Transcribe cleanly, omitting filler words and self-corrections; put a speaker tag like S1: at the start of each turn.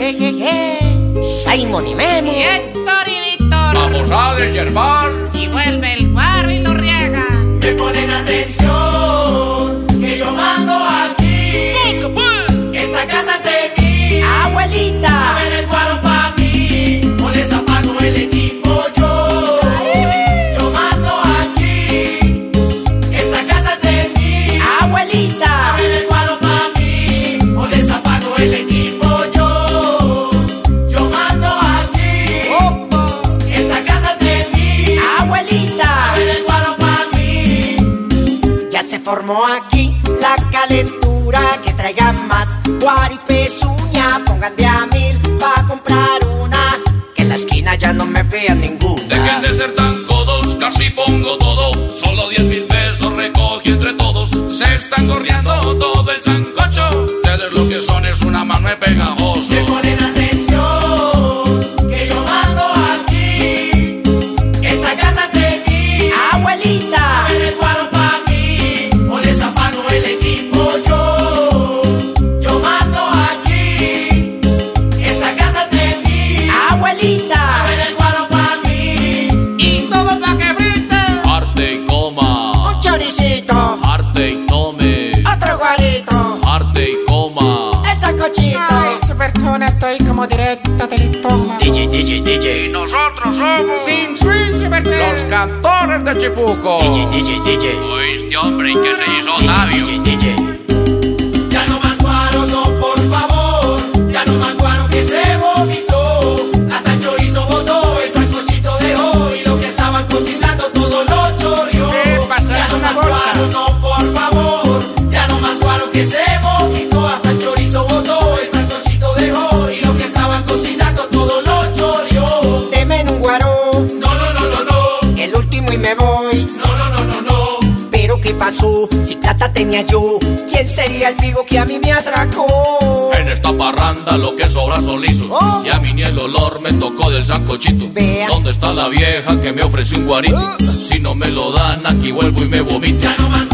S1: Simon y Memo,
S2: y Héctor y Víctor.
S3: Vamos a deshiervar.
S2: Y vuelve el Guarro y lo riegan.
S4: Me ponen atención, que yo mando aquí. Esta casa es de mí.
S1: abuelita.
S4: A ver el Guaro pa' mí, o les apago el equipo yo. Yo mando aquí. Esta casa es de mí.
S1: Abuelita.
S4: A ver el Guaro pa' mí, o les apago el equipo yo. Yo mando aquí. Esta casa es de mí.
S1: Abuelita.
S4: A ver el Guaro pa' mí.
S1: Ya se formó aquí la calentura, que traigan más guaro y pezuña, pongan de a 1000 pa' comprar una, que en la esquina ya no me vean ninguna.
S3: Dejen de ser tan codos, casi pongo todo. Solo 10,000 pesos recogí entre todos. Se están gorreando todo el sancocho. Ustedes lo que son es una mano de pegajoso.
S4: Me ponen atención, que yo mando aquí. Esta casa es de mí.
S1: Abuelita.
S4: A ver el Guaro pa' mí, o les apago el equipo yo. Yo mando aquí. Esta casa es de mí. A
S1: Abuelita.
S4: ver el Guaro pa' mí.
S2: Y todo pa' que frite.
S3: Arte y coma.
S1: Un choricito.
S3: Arte y tome.
S1: Otro guarito.
S3: Arte y coma.
S1: El sancochito.
S2: Ay, su persona estoy como directo del estómago.
S1: DJ.
S3: Y nosotros somos
S2: Sin swing, su merced.
S3: los cantores de Chipuco.
S1: DJ.
S3: Oíste, hombre, ¿y qué se hizo Otavio?
S1: DJ.
S4: Ya no más Guaro, no, por favor. Ya no más Guaro que se vomitó. Hasta el chorizo botó, el sancochito dejó. Y lo que estaban cocinando todo lo chorreó.
S2: ¿Qué pasa?
S4: Ya no
S2: Una
S4: más
S2: bolsa.
S4: Guaro, no, por favor. Ya no más Guaro que se vomitó. Hasta el chorizo botó, el sancochito dejó. Y lo que estaban cocinando todo lo chorreó.
S1: Deme un guaro,
S4: No, no, no, no, no.
S1: el último y me voy.
S4: No, no, no, no, no.
S1: Pero ¿qué pasó? Si plata tenía yo, ¿quién sería el vivo que a mí me atracó?
S3: En esta parranda lo que sobra son lisos.
S1: Oh.
S3: Y a mí ni el olor me tocó del sancochito.
S1: Vea.
S3: ¿Dónde está la vieja que me ofreció un guarito? Si no me lo dan, aquí vuelvo y me vomito.
S4: Ya no más